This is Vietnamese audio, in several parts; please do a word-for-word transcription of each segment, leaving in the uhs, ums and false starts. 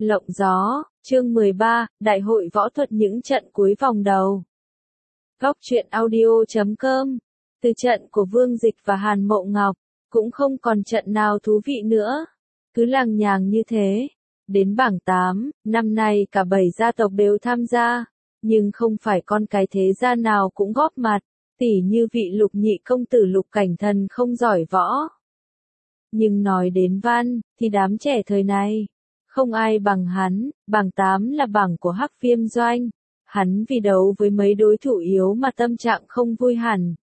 Lộng gió, chương mười ba, Đại hội võ thuật những trận cuối vòng đầu. Góc truyện audio chấm com. Từ trận của Vương Dịch và Hàn Mộ Ngọc, cũng không còn trận nào thú vị nữa. Cứ lằng nhằng như thế. Đến bảng tám, năm nay cả bảy gia tộc đều tham gia. Nhưng không phải con cái thế gia nào cũng góp mặt. Tỉ như vị Lục nhị công tử Lục Cảnh Thần không giỏi võ. Nhưng nói đến văn, thì đám trẻ thời này, không ai bằng hắn. Bảng tám là bảng của Hắc Viêm Doanh. Hắn vì đấu với mấy đối thủ yếu mà tâm trạng không vui hẳn.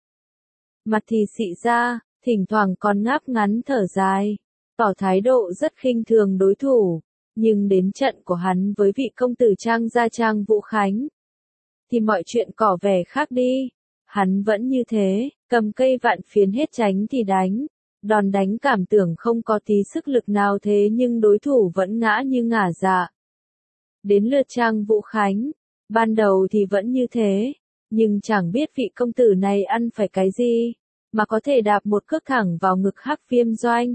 Mặt thì xị ra, thỉnh thoảng còn ngáp ngắn thở dài, tỏ thái độ rất khinh thường đối thủ. Nhưng đến trận của hắn với vị công tử Trang gia Trang Vũ Khánh, thì mọi chuyện cỏ vẻ khác đi. Hắn vẫn như thế, cầm cây vạn phiến hết tránh thì đánh. Đòn đánh cảm tưởng không có tí sức lực nào thế nhưng đối thủ vẫn ngã như ngả dạ. Đến lượt Trang Vũ Khánh, ban đầu thì vẫn như thế, nhưng chẳng biết vị công tử này ăn phải cái gì, mà có thể đạp một cước thẳng vào ngực Hắc Viêm Doanh.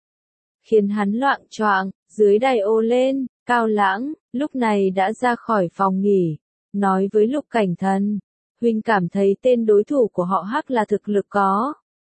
Khiến hắn loạng choạng, dưới đài ô lên, Cao Lãng, lúc này đã ra khỏi phòng nghỉ, nói với Lục Cảnh Thần, huynh cảm thấy tên đối thủ của họ Hắc là thực lực có,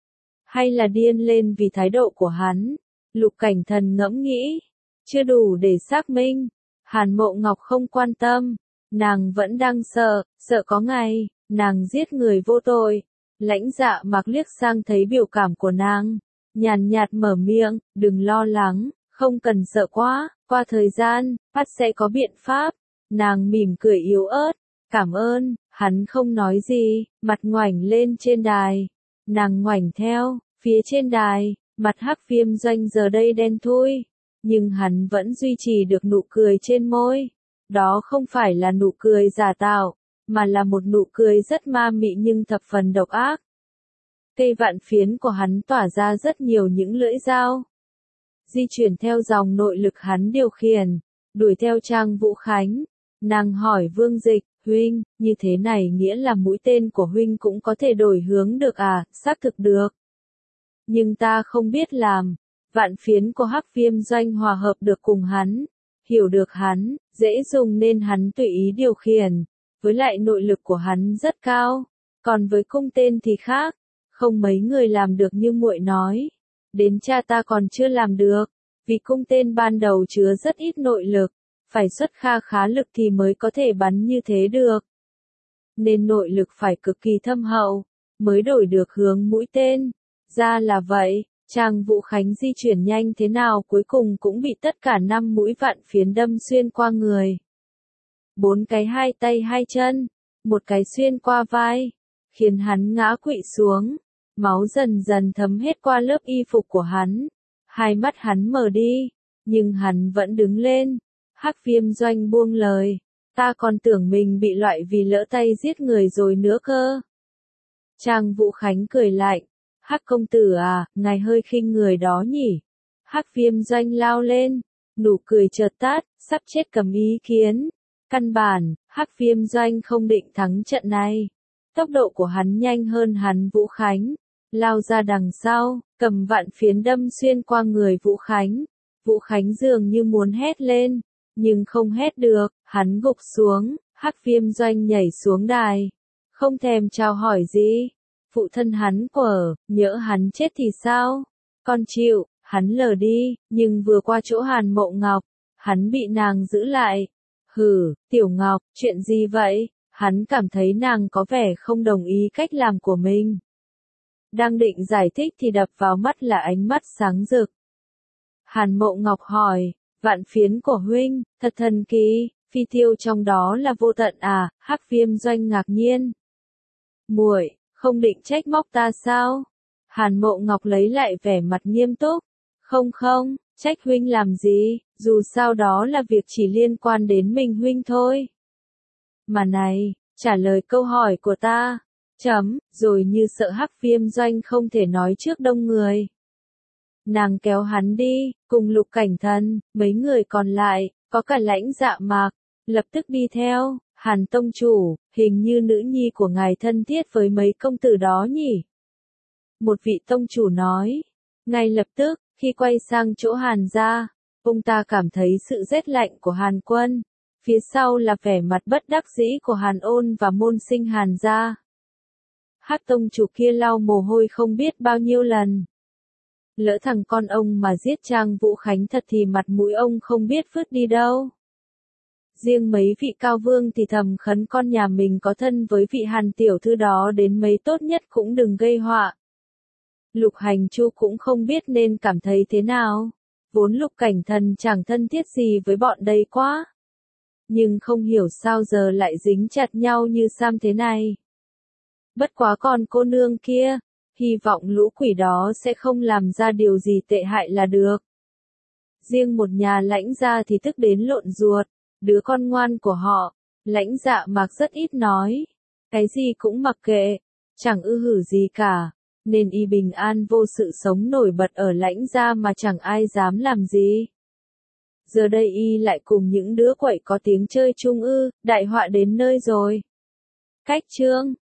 hay là điên lên vì thái độ của hắn? Lục Cảnh Thần ngẫm nghĩ, chưa đủ để xác minh. Hàn Mộ Ngọc không quan tâm, nàng vẫn đang sợ, sợ có ngày, nàng giết người vô tội. Lãnh Dạ Mạc liếc sang thấy biểu cảm của nàng, nhàn nhạt mở miệng, đừng lo lắng, không cần sợ quá, qua thời gian, phát sẽ có biện pháp. Nàng mỉm cười yếu ớt, cảm ơn, hắn không nói gì, mặt ngoảnh lên trên đài. Nàng ngoảnh theo, phía trên đài, mặt Hắc Viêm Doanh giờ đây đen thui, nhưng hắn vẫn duy trì được nụ cười trên môi. Đó không phải là nụ cười giả tạo, mà là một nụ cười rất ma mị nhưng thập phần độc ác. Cây vạn phiến của hắn tỏa ra rất nhiều những lưỡi dao, di chuyển theo dòng nội lực hắn điều khiển, đuổi theo Trang Vũ Khánh. Nàng hỏi Vương Dịch, huynh, như thế này nghĩa là mũi tên của huynh cũng có thể đổi hướng được à? Xác thực được. Nhưng ta không biết làm. Vạn phiến của Hắc Viêm Doanh hòa hợp được cùng hắn, hiểu được hắn, dễ dùng nên hắn tùy ý điều khiển. Với lại nội lực của hắn rất cao, còn với cung tên thì khác, không mấy người làm được như muội nói. Đến cha ta còn chưa làm được, vì cung tên ban đầu chứa rất ít nội lực, phải xuất kha khá lực thì mới có thể bắn như thế được. Nên nội lực phải cực kỳ thâm hậu, mới đổi được hướng mũi tên. Ra là vậy, Trang Vũ Khánh di chuyển nhanh thế nào cuối cùng cũng bị tất cả năm mũi vạn phiến đâm xuyên qua người. Bốn cái hai tay hai chân, một cái xuyên qua vai, khiến hắn ngã quỵ xuống. Máu dần dần thấm hết qua lớp y phục của hắn. Hai mắt hắn mở đi, nhưng hắn vẫn đứng lên. Hắc Viêm Doanh buông lời, ta còn tưởng mình bị loại vì lỡ tay giết người rồi nữa cơ. Trang Vũ Khánh cười lạnh, Hắc công tử à, ngài hơi khinh người đó nhỉ. Hắc Viêm Doanh lao lên, nụ cười chợt tắt, sắp chết cầm ý kiến. Căn bản, Hắc Viêm Doanh không định thắng trận này. Tốc độ của hắn nhanh hơn hắn Vũ Khánh, lao ra đằng sau, cầm vạn phiến đâm xuyên qua người Vũ Khánh. Vũ Khánh dường như muốn hét lên, nhưng không hét được, hắn gục xuống. Hắc Viêm Doanh nhảy xuống đài, không thèm chào hỏi gì. Phụ thân hắn quở, nhỡ hắn chết thì sao? Con chịu, hắn lờ đi, nhưng vừa qua chỗ Hàn Mộ Ngọc, hắn bị nàng giữ lại. Hừ, Tiểu Ngọc, chuyện gì vậy? Hắn cảm thấy nàng có vẻ không đồng ý cách làm của mình. Đang định giải thích thì đập vào mắt là ánh mắt sáng rực. Hàn Mộ Ngọc hỏi, vạn phiến của huynh, thật thần kỳ, phi tiêu trong đó là vô tận à? Hắc Viêm Doanh ngạc nhiên. Muội, không định trách móc ta sao? Hàn Mộ Ngọc lấy lại vẻ mặt nghiêm túc. Không không, trách huynh làm gì, dù sao đó là việc chỉ liên quan đến mình huynh thôi. Mà này, trả lời câu hỏi của ta. Chấm, rồi như sợ Hắc Viêm Doanh không thể nói trước đông người. Nàng kéo hắn đi, cùng Lục Cảnh Thần, mấy người còn lại, có cả Lãnh Dạ Mạc, lập tức đi theo. Hàn tông chủ, hình như nữ nhi của ngài thân thiết với mấy công tử đó nhỉ? Một vị tông chủ nói. Ngay lập tức, khi quay sang chỗ Hàn gia, Ông ta cảm thấy sự rét lạnh của Hàn Quân. Phía sau là vẻ mặt bất đắc dĩ của Hàn Ôn và môn sinh Hàn gia. Hắc tông chủ kia lau mồ hôi không biết bao nhiêu lần. Lỡ thằng con ông mà giết Trang Vũ Khánh thật thì mặt mũi ông không biết vứt đi đâu. Riêng mấy vị cao vương thì thầm khấn con nhà mình có thân với vị Hàn tiểu thư đó đến mấy tốt nhất cũng đừng gây họa. Lục Hành Chu cũng không biết nên cảm thấy thế nào. Vốn Lục Cảnh Thần chẳng thân thiết gì với bọn đây quá. Nhưng không hiểu sao giờ lại dính chặt nhau như Sam thế này. Bất quá còn cô nương kia, hy vọng lũ quỷ đó sẽ không làm ra điều gì tệ hại là được. Riêng một nhà Lãnh gia thì tức đến lộn ruột, đứa con ngoan của họ, Lãnh Dạ Mạc rất ít nói, cái gì cũng mặc kệ, chẳng ư hử gì cả, nên y bình an vô sự sống nổi bật ở Lãnh gia mà chẳng ai dám làm gì. Giờ đây y lại cùng những đứa quậy có tiếng chơi chung ư, đại họa đến nơi rồi. Cách chương